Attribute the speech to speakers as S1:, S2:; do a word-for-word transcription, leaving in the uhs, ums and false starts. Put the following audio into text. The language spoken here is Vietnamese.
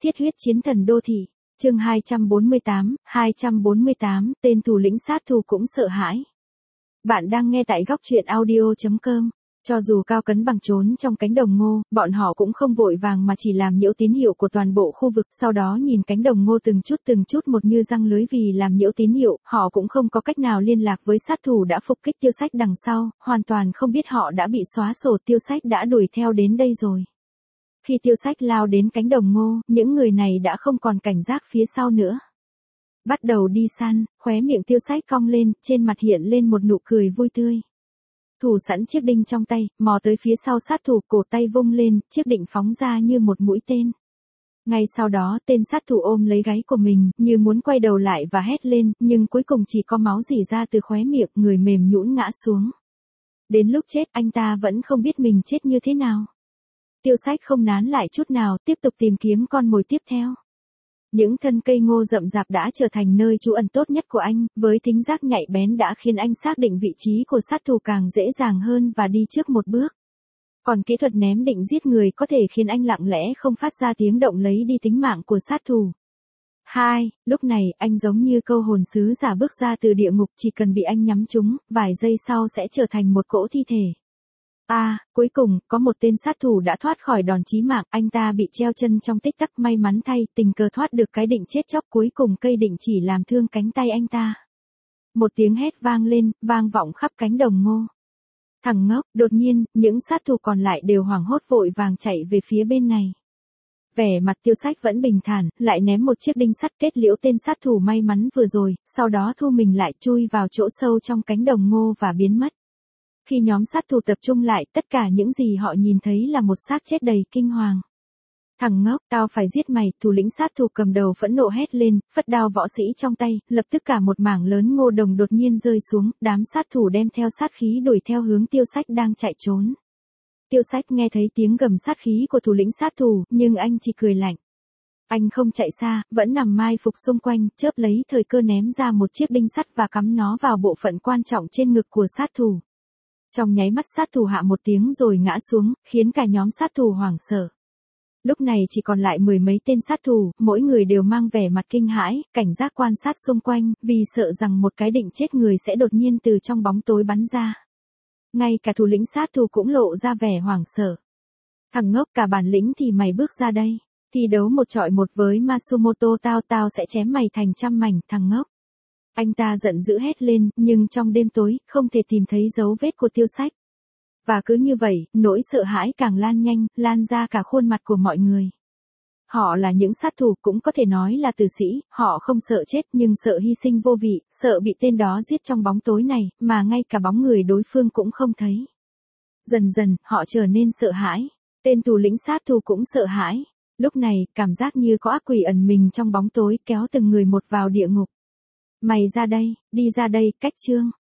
S1: Thiết huyết chiến thần đô thị, chương hai trăm bốn mươi tám, hai trăm bốn mươi tám, tên thủ lĩnh sát thủ cũng sợ hãi. Bạn đang nghe tại góc truyện audio chấm com. Cho dù Cao Cấn Bằng trốn trong cánh đồng ngô, bọn họ cũng không vội vàng mà chỉ làm nhiễu tín hiệu của toàn bộ khu vực, sau đó nhìn cánh đồng ngô từng chút từng chút một như răng lưới vì làm nhiễu tín hiệu, họ cũng không có cách nào liên lạc với sát thủ đã phục kích Tiêu Sách đằng sau, hoàn toàn không biết họ đã bị xóa sổ, Tiêu Sách đã đuổi theo đến đây rồi. Khi Tiêu Sách lao đến cánh đồng ngô, những người này đã không còn cảnh giác phía sau nữa. Bắt đầu đi săn, khóe miệng Tiêu Sách cong lên, trên mặt hiện lên một nụ cười vui tươi. Thủ sẵn chiếc đinh trong tay, mò tới phía sau sát thủ, cổ tay vung lên, chiếc đinh phóng ra như một mũi tên. Ngay sau đó, tên sát thủ ôm lấy gáy của mình, như muốn quay đầu lại và hét lên, nhưng cuối cùng chỉ có máu rỉ ra từ khóe miệng, người mềm nhũn ngã xuống. Đến lúc chết, anh ta vẫn không biết mình chết như thế nào. Tiêu Sách không nán lại chút nào, tiếp tục tìm kiếm con mồi tiếp theo. Những thân cây ngô rậm rạp đã trở thành nơi trú ẩn tốt nhất của anh, với thính giác nhạy bén đã khiến anh xác định vị trí của sát thủ càng dễ dàng hơn và đi trước một bước. Còn kỹ thuật ném định giết người có thể khiến anh lặng lẽ không phát ra tiếng động lấy đi tính mạng của sát thủ. Hai, lúc này anh giống như câu hồn sứ giả bước ra từ địa ngục, chỉ cần bị anh nhắm trúng, vài giây sau sẽ trở thành một cỗ thi thể. À, cuối cùng, có một tên sát thủ đã thoát khỏi đòn chí mạng, anh ta bị treo chân trong tích tắc, may mắn thay, tình cờ thoát được cái định chết chóc, cuối cùng cây định chỉ làm thương cánh tay anh ta. Một tiếng hét vang lên, vang vọng khắp cánh đồng ngô. Thằng ngốc, đột nhiên, những sát thủ còn lại đều hoảng hốt vội vàng chạy về phía bên này. Vẻ mặt Tiêu Sách vẫn bình thản, lại ném một chiếc đinh sắt kết liễu tên sát thủ may mắn vừa rồi, sau đó thu mình lại chui vào chỗ sâu trong cánh đồng ngô và biến mất. Khi nhóm sát thủ tập trung lại, tất cả những gì họ nhìn thấy là một xác chết đầy kinh hoàng. Thằng ngốc, tao phải giết mày, thủ lĩnh sát thủ cầm đầu phẫn nộ hét lên, phất đao võ sĩ trong tay, lập tức cả một mảng lớn ngô đồng đột nhiên rơi xuống, đám sát thủ đem theo sát khí đuổi theo hướng Tiêu Sách đang chạy trốn. Tiêu Sách nghe thấy tiếng gầm sát khí của thủ lĩnh sát thủ, nhưng anh chỉ cười lạnh. Anh không chạy xa, vẫn nằm mai phục xung quanh, chớp lấy thời cơ ném ra một chiếc đinh sắt và cắm nó vào bộ phận quan trọng trên ngực của sát thủ. Trong nháy mắt sát thủ hạ một tiếng rồi ngã xuống, khiến cả nhóm sát thủ hoảng sợ. Lúc này chỉ còn lại mười mấy tên sát thủ, mỗi người đều mang vẻ mặt kinh hãi, cảnh giác quan sát xung quanh, vì sợ rằng một cái định chết người sẽ đột nhiên từ trong bóng tối bắn ra. Ngay cả thủ lĩnh sát thủ cũng lộ ra vẻ hoảng sợ. Thằng ngốc, cả bản lĩnh thì mày bước ra đây. Thi đấu một trọi một với Matsumoto, tao tao sẽ chém mày thành trăm mảnh, thằng ngốc. Anh ta giận dữ hét lên, nhưng trong đêm tối, không thể tìm thấy dấu vết của Tiêu Sách. Và cứ như vậy, nỗi sợ hãi càng lan nhanh, lan ra cả khuôn mặt của mọi người. Họ là những sát thủ, cũng có thể nói là tử sĩ, họ không sợ chết nhưng sợ hy sinh vô vị, sợ bị tên đó giết trong bóng tối này, mà ngay cả bóng người đối phương cũng không thấy. Dần dần, họ trở nên sợ hãi. Tên thủ lĩnh sát thủ cũng sợ hãi. Lúc này, cảm giác như có ác quỷ ẩn mình trong bóng tối kéo từng người một vào địa ngục. Mày ra đây, đi ra đây, cách chương.